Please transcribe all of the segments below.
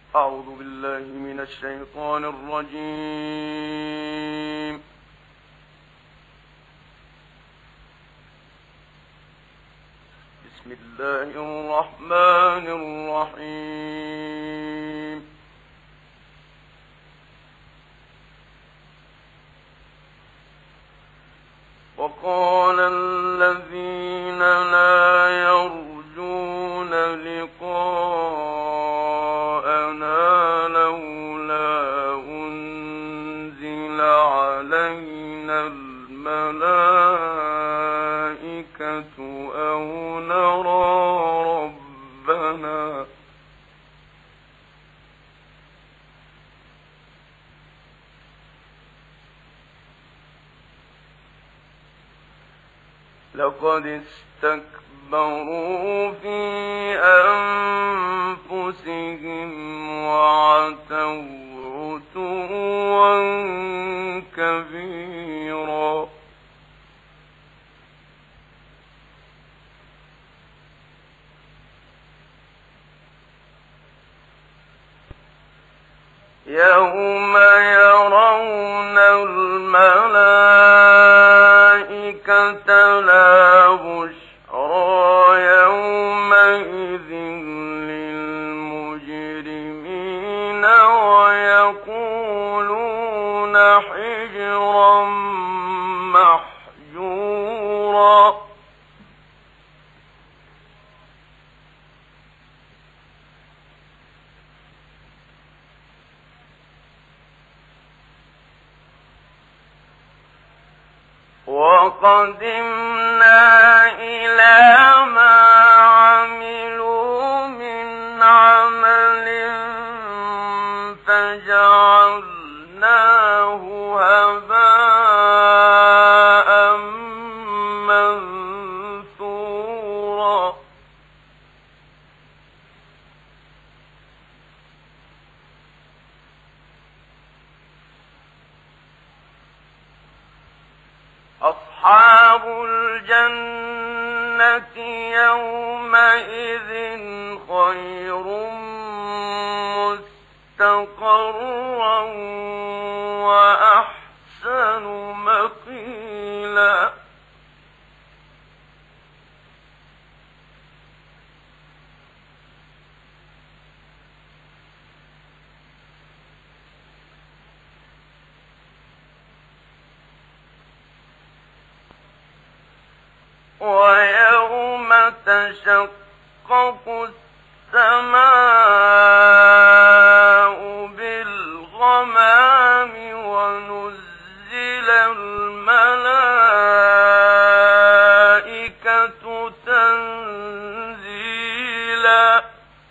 أعوذ بالله من الشيطان الرجيم. بسم الله الرحمن الرحيم. وقال الذين لا يرجون لقاءنا لولا أنزل علينا الملائكة أو نرى ربنا لقد استكبروا في أنفسهم وعتوا عتوا كبيرا. يوم يرون الملائكة لا بشرى يومئذ للمجرمين ويقولون حجرا محجورا. وقدمنا إلى ما عملوا من عمل فجعلناه هباء منثورا. أصحاب الجنة يومئذ خير مستقرا وأحسن مقيلا. ويوم تشقق السماء بالغمام ونزل الملائكة تنزيلا.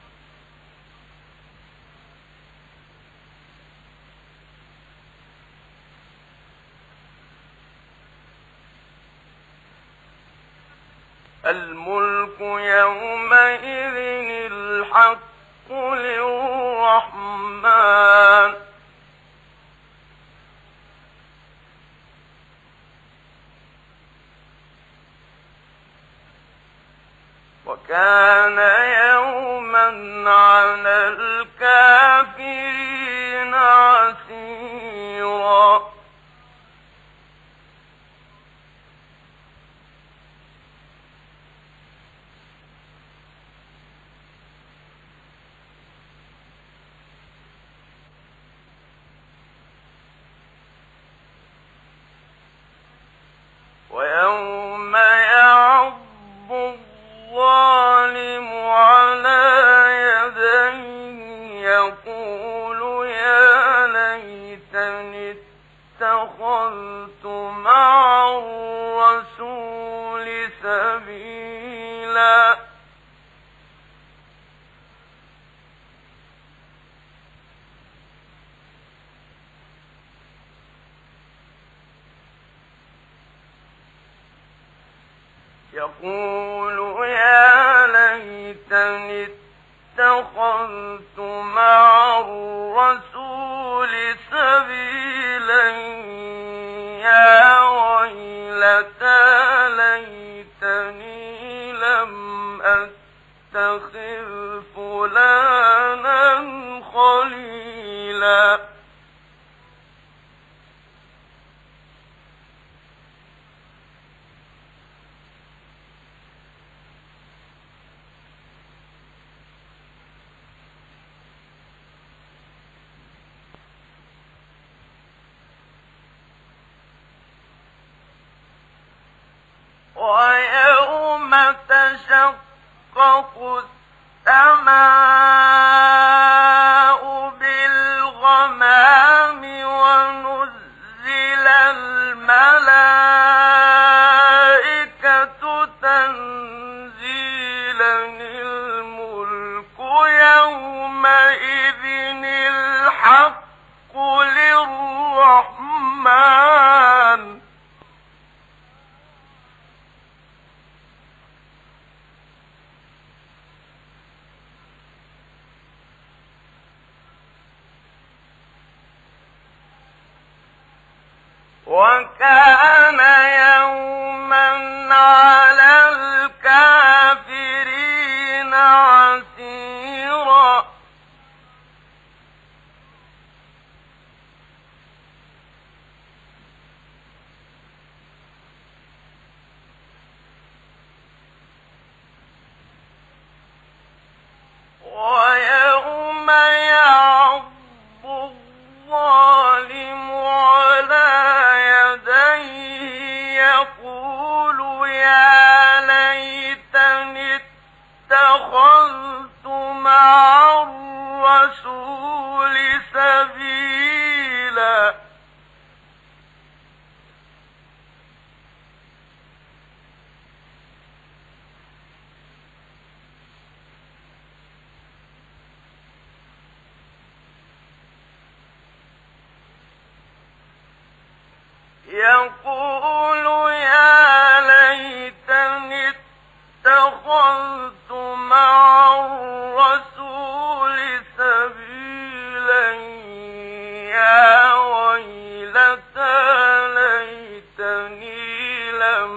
الملك يومئذ الحق للرحمن وكان يوما على الكافرين عسيرا. ويوم يعض الظالم على يديه يقول يا ليتني اتخذت مع الرسول سبيلا. يقول يا ليتني اتخذت مع الرسول سبيلا يا ويلتى ليتني لم أتخذ فلانا خليلا. ويوم تشقق السماء بالغمام ونزل الملائكة تنزيلا الملك يومئذ الحق للرحمن وكان يوما على الكافرين عسيرا ويوم يعض الظالم على يديه يقول يا ليتني اتخذت مع الرسول سبيلا يقول يا ليتني اتخذت مع الرسول سبيلا يا ويلتى ليتني لم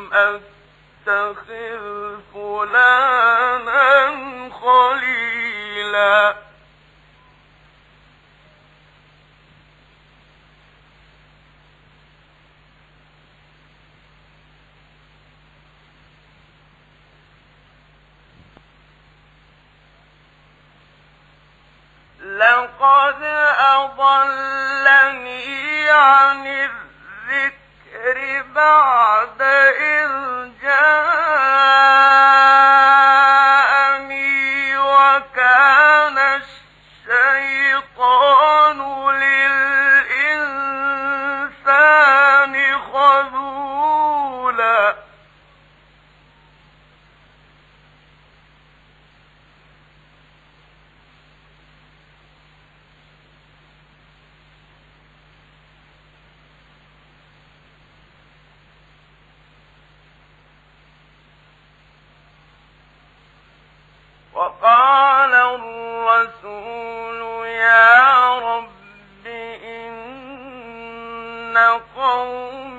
أتخذ فلانا خليلا لقد أضلني عن الذكر بعد إذ جاءني وكان الشيطان للإنسان خذولا وقال الرسول يا رب إن قوم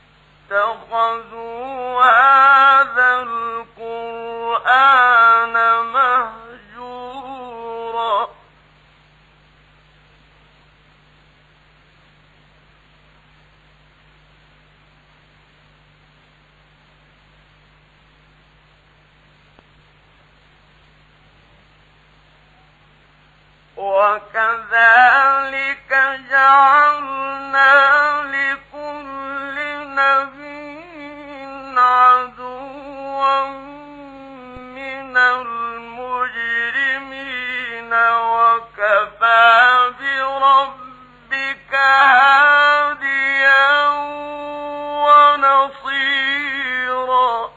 اتخذوا هذا القرآن مهجورا وكذلك جعلنا لكل نبي عدوا من المجرمين وكفى بربك هاديا ونصيرا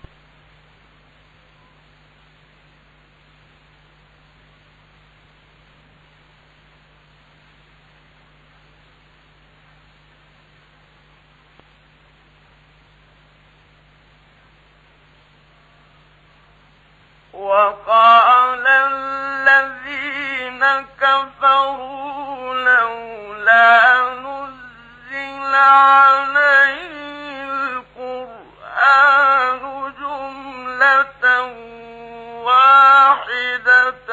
وقال الذين كفروا لولا نزل عليه القرآن جملة واحدة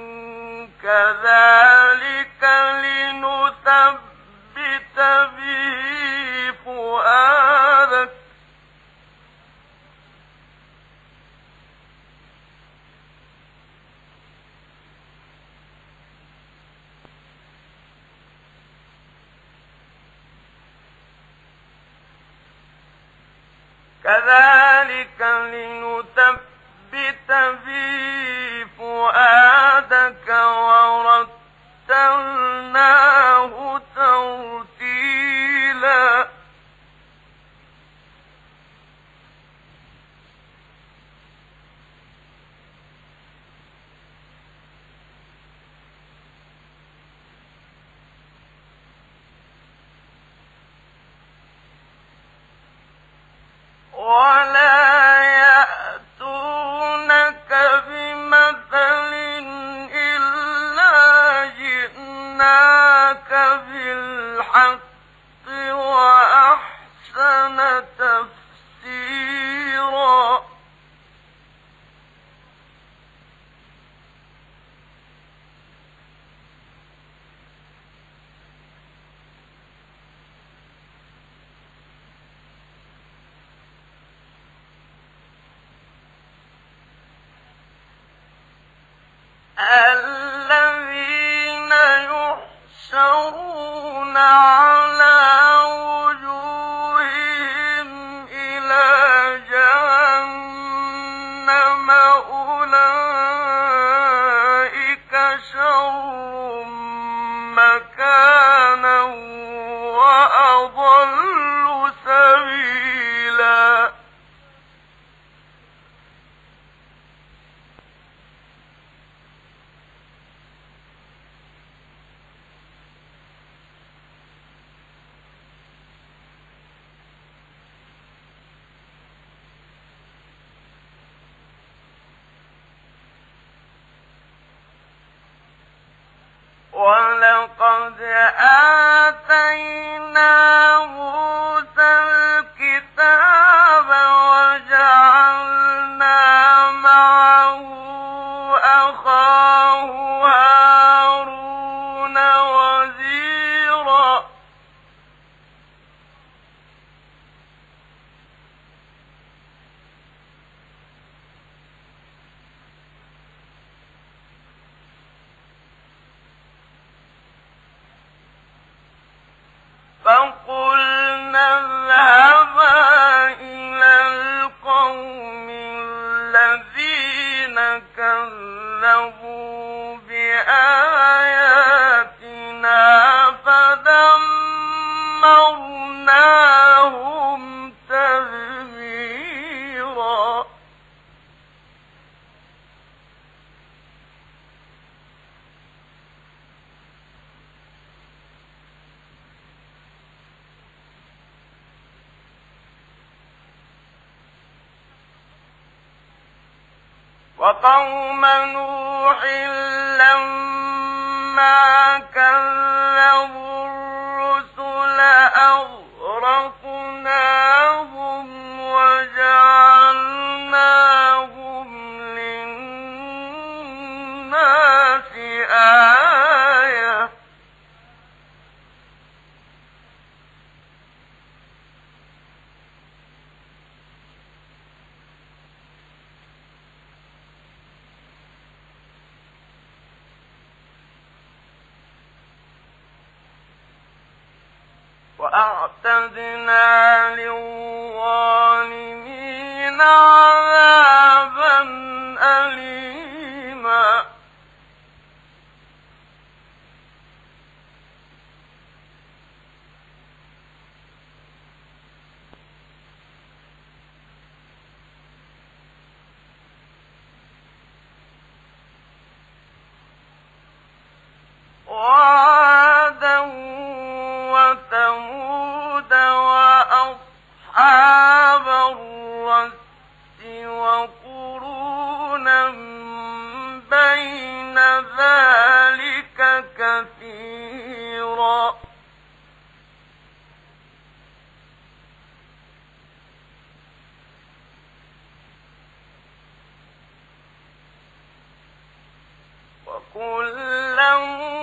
كذلك لنثبت به فؤادك كذلك لنثبت به فؤادك ورتلناه ترتيلا ولا يأتونك بمثل إلا جئناك بالحق وأحسن تفسيرا الذين يحشرون على وجوههم إلى جهنم أولئك شر مكانا وأضل سبيلا ولقد آتينا موسى الكتاب وجعلنا معه أخاه هارون وزيرا فقلنا اذهبا إلى القوم الذين كذبوا بآياتنا فدمرناهم تدميرا وقوم نوح لما كذبوا الرسل أغرقناهم وجعلناهم للناس آية وأعتدنا للظالمين عذابا أليما وعادا وثمود وأصحاب الرس وقرونا بين ذلك كثيرا وكلا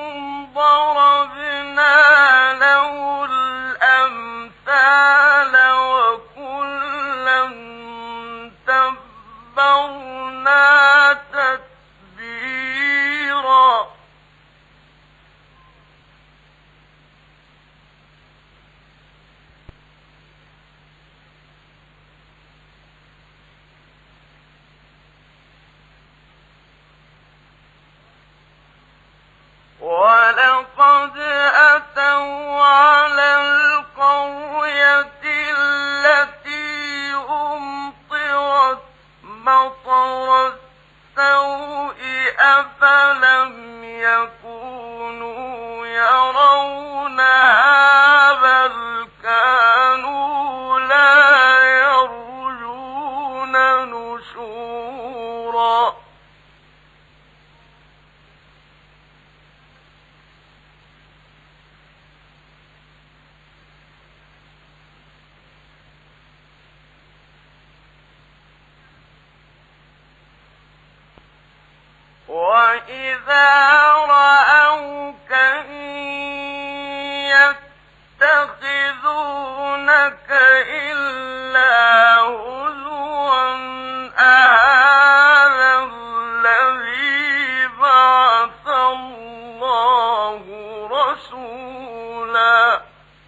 ضربنا له الأمثال وكلا تبرنا تتبيرا يكونوا يرونها بل كانوا لا يرجون نشورا وَإِذَا رَأَوْكَ إِن يَتَّخِذُونَكَ إِلَّا هُزُوًا أَهَٰذَا الَّذِي بَعَثَ اللَّهُ رَسُولًا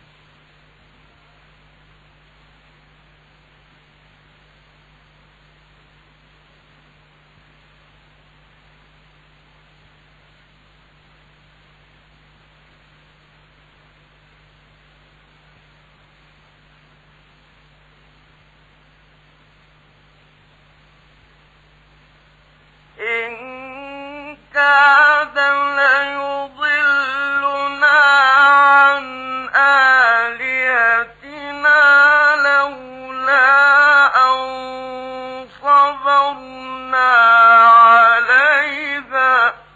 إِن كَادَ لَيُضِلُّنَا عَنْ آلِهَتِنَا لَوْلَا أَن صَبَرْنَا عَلَيْهَا ۚ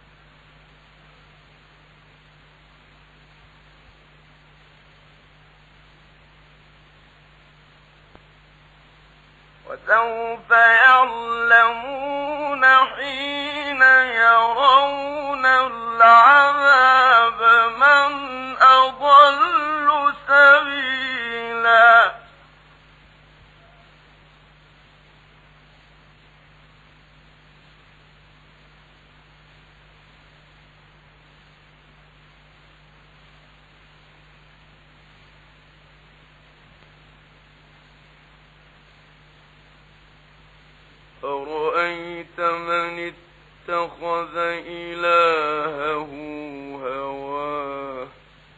وَسَوْفَ يَعْلَمُونَ حِينَ يَرَوْنَ الْعَذَابَ مَنْ أَضَلُّ سَبِيلًا أَرَأَيْتَ مَنِ اتَّخَذَ إِلَٰهَهُ هَوَاهُ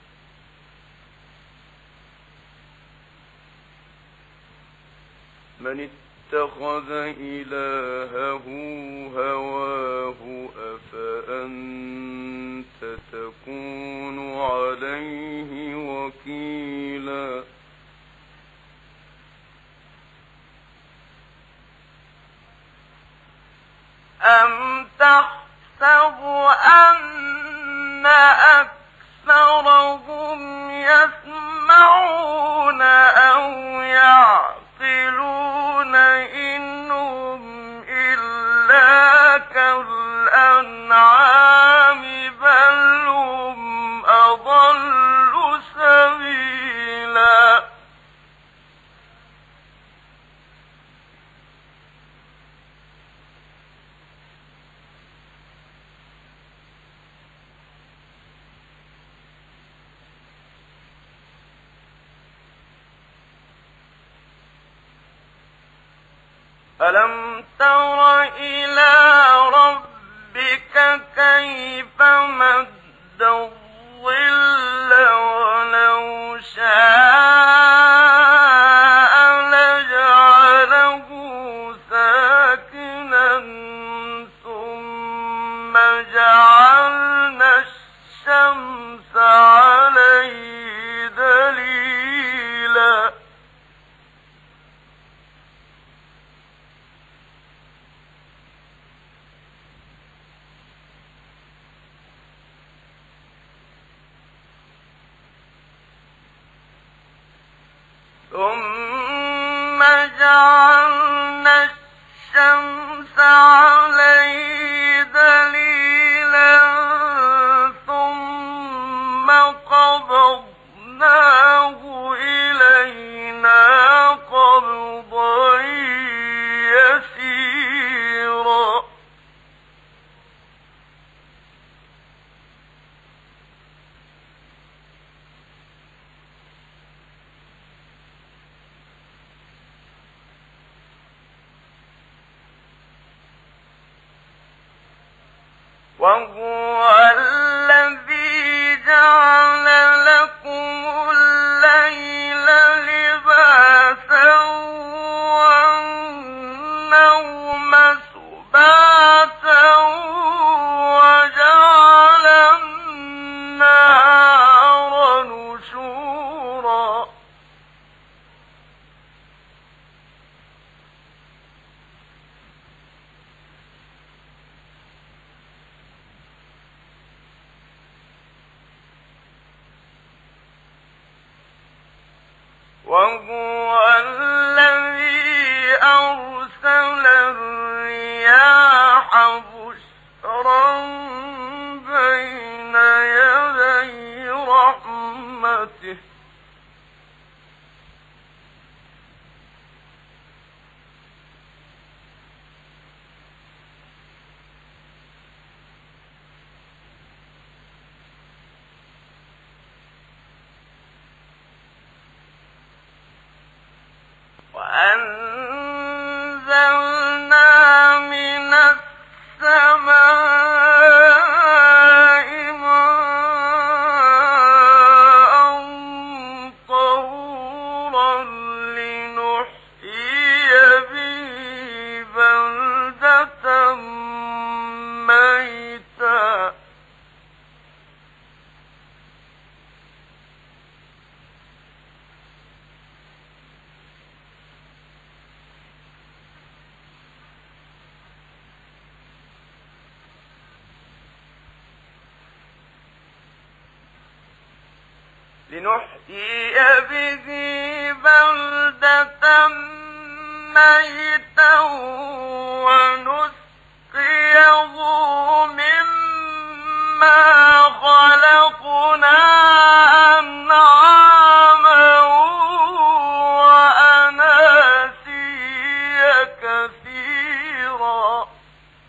أَفَأَنتَ تَكُونُ عَلَيْهِ وَكِيلًا أَمْ تَحْسَبُ أَنَّ أَكْثَرَهُمْ يَسْمَعُونَ أَوْ يَعْقِلُونَ ۚ إِنْ هُمْ إِلَّا كَالْأَنْعَامِ بَلْ هُمْ أَضَلُّ سَبِيلًا أَلَمْ تَرَ إِلَىٰ رَبِّكَ كَيْفَ مَدَّ الظِّلَّ وَلَوْ شَاءَ لَجَعَلَهُ سَاكِنًا ثُمَّ جَعَلْنَا الشَّمْسَ عَلَيْهِ دَلِيلًا ثُمَّ جَعَلْنَا الشَّمْسَ عَلَيْهِ دَلِيلًا ثُمَّ قَبَضْنَاهُ إِلَيْنَا قَبْضًا يَسِيرًا وَهُوَ الَّذِي جَعَلَ لَكُمُ اللَّيْلَ لِبَاسًا وَالنَّوْمَ سُبَاتًا وَجَعَلَ وهو الذي أرسل الرياح بشرا بين يدي رحمته وأنزلنا من السماء ماء طهورا لنحيي به بلدة ميتا ونسقيه مما خلقنا أنعاما وأناسيا كثيرا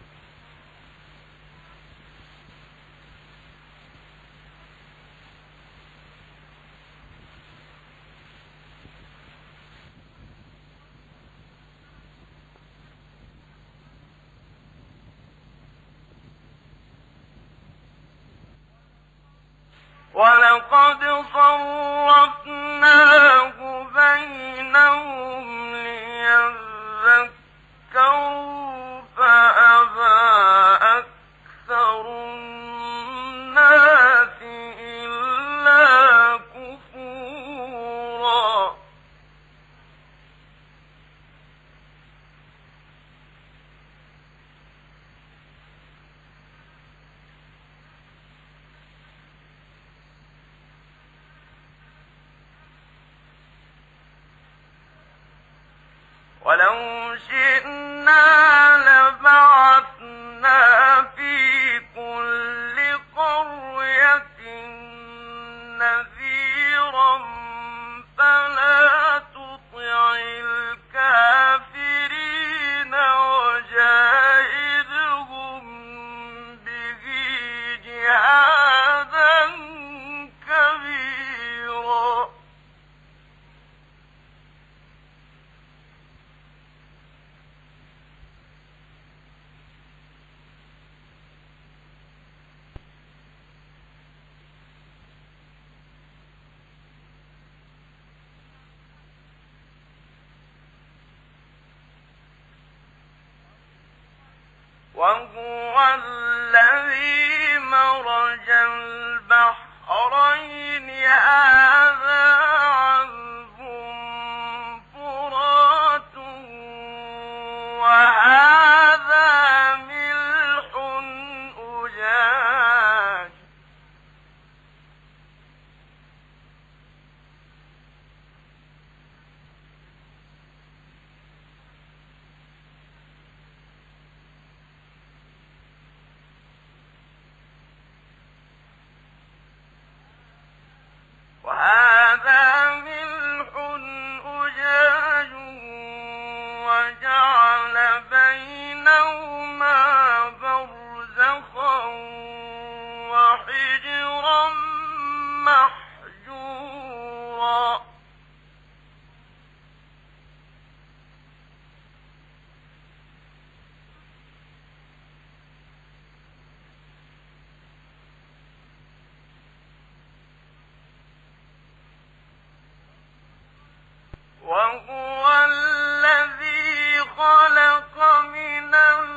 ولقد صرفناه بينهم ليذكروا فأبى أكثر الناس إلا كفورا ولو شئنا لبعثنا في كل قرية نذيرا فلا تطع الكافرين وجاهدهم به جهادا كبيرا وهو الذي مرج البحرين هذا عذب فرات وهذا ملح أجاج وجعل بينهما برزخا وحجرا محجورا وهو الذي خلق من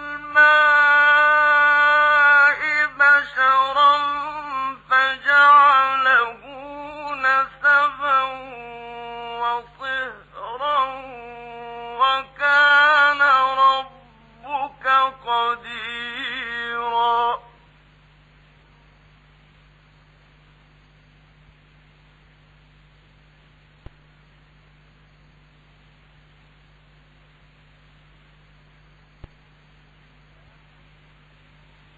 الماء بشرا فجعله نسبا وصهرا وكان ربك قديرا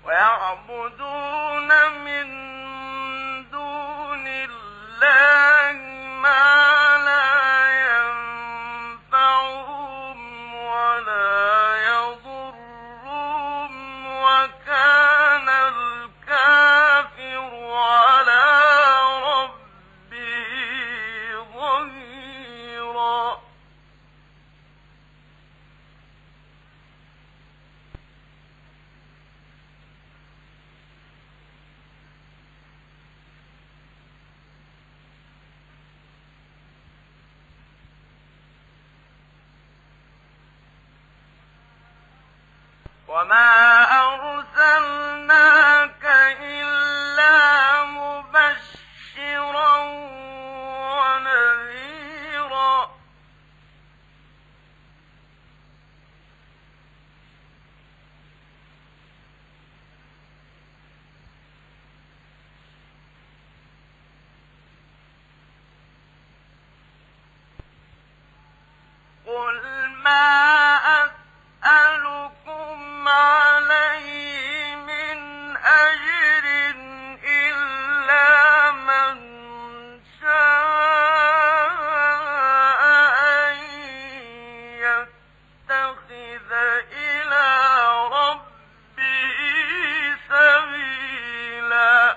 ويعبدون من دون الله ما لا ينفعهم ولا يضرهم وكان الكافر على ربه ظهيرا وما أرسلناك إلا مبشرا ونذيرا قل ما أسألكم عليه من أجر إلا من شاء أن يتخذ إلى ربه سبيلا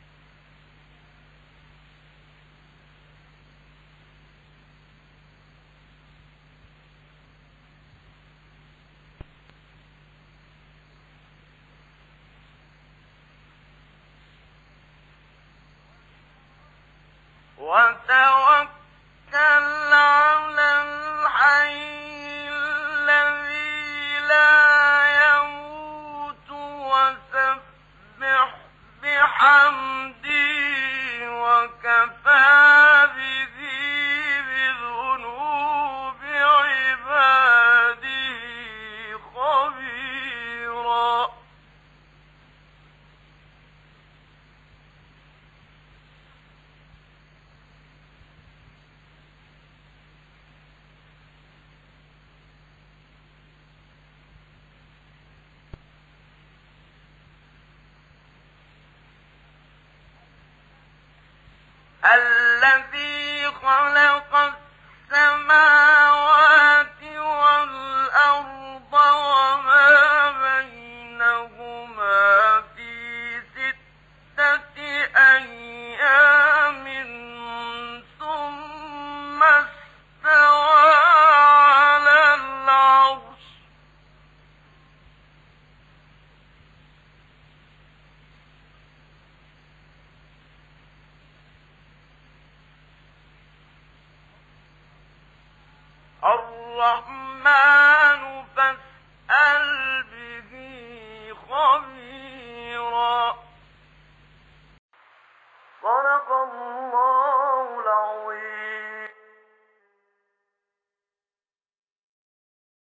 وتوكل على الحي الذي لا يموت وسبح بحمده وكفى به بذنوب عباده خبيرا الذي خلق السماوات والأرض وما بينهما في 6 أيام ثم استوى على العرش الرحمن فاسأل به خبيرا